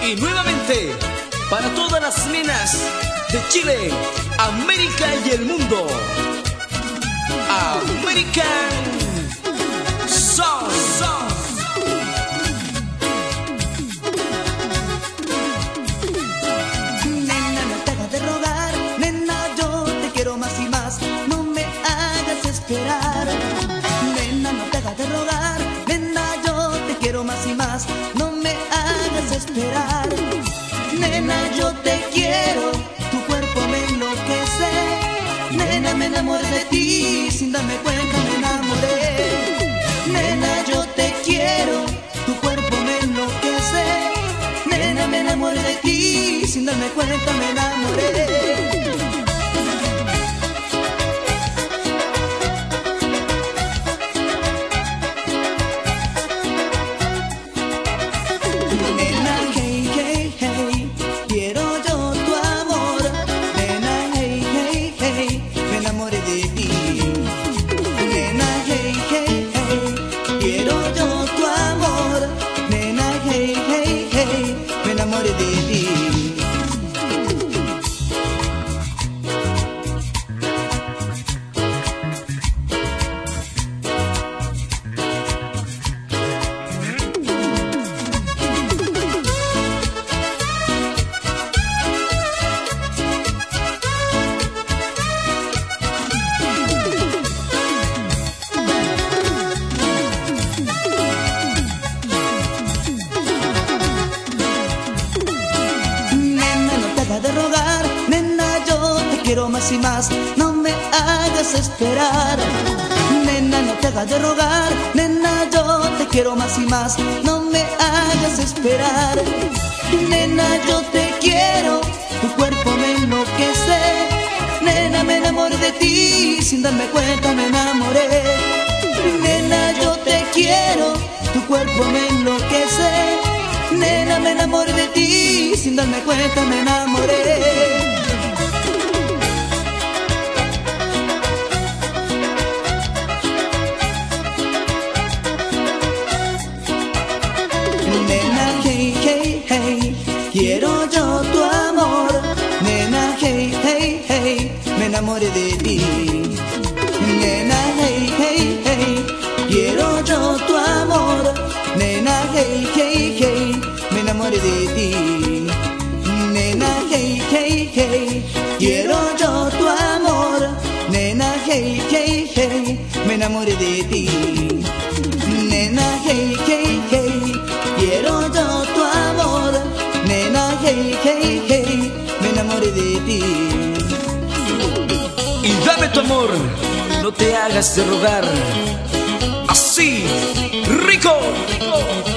Y nuevamente, para todas las nenas de Chile, América y el mundo, American Song. Nena, no te hagas de rogar, nena, yo te quiero más y más, no me hagas esperar. Nena, no te hagas de rogar, nena, yo te quiero más y más, no me hagas esperar. Nena, yo te quiero, tu cuerpo me enloquece. Nena, me enamoré de ti, sin darme cuenta me enamoré. Nena, yo te quiero, tu cuerpo me enloquece. Nena, me enamoré de ti, sin darme cuenta me enamoré. Nena, hey, hey, hey, quiero yo tu amor. Nena, hey, hey, hey, me enamoré de ti. Nena, hey, hey, hey, quiero yo tu amor. Nena, hey, hey, hey, me enamoré de ti. De rogar, nena, yo te quiero más y más, no me hagas esperar. Nena, no te hagas de rogar, nena, yo te quiero más y más, no me hagas esperar. Nena, yo te quiero, tu cuerpo me enloquece. Nena, me enamoré de ti, sin darme cuenta me enamoré. Nena, yo te quiero, tu cuerpo me enloquece. Nena, me enamoré de ti, sin darme cuenta me enamoré. Nena, hey, hey, hey, quiero yo tu amor. Nena, hey, hey, hey, me enamoré de ti. Nena, hey, hey, hey, quiero yo tu amor. Nena, hey, hey, hey, me enamoré de ti. Nena, hey, hey, hey, quiero yo tu amor. Nena, hey, hey, hey, me enamoré de ti. Nena, hey, hey, hey, quiero yo tu amor. Nena, hey, hey, hey, me enamoré de ti. Y dame tu amor, no te hagas de rogar. Así, rico.